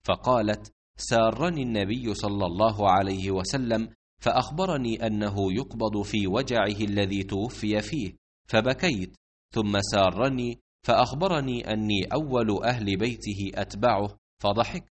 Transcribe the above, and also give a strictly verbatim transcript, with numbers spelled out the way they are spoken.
فقالت: سارني النبي صلى الله عليه وسلم فأخبرني أنه يقبض في وجعه الذي توفي فيه، فبكيت، ثم سارني فأخبرني أني أول أهل بيته أتبعه، فضحكت.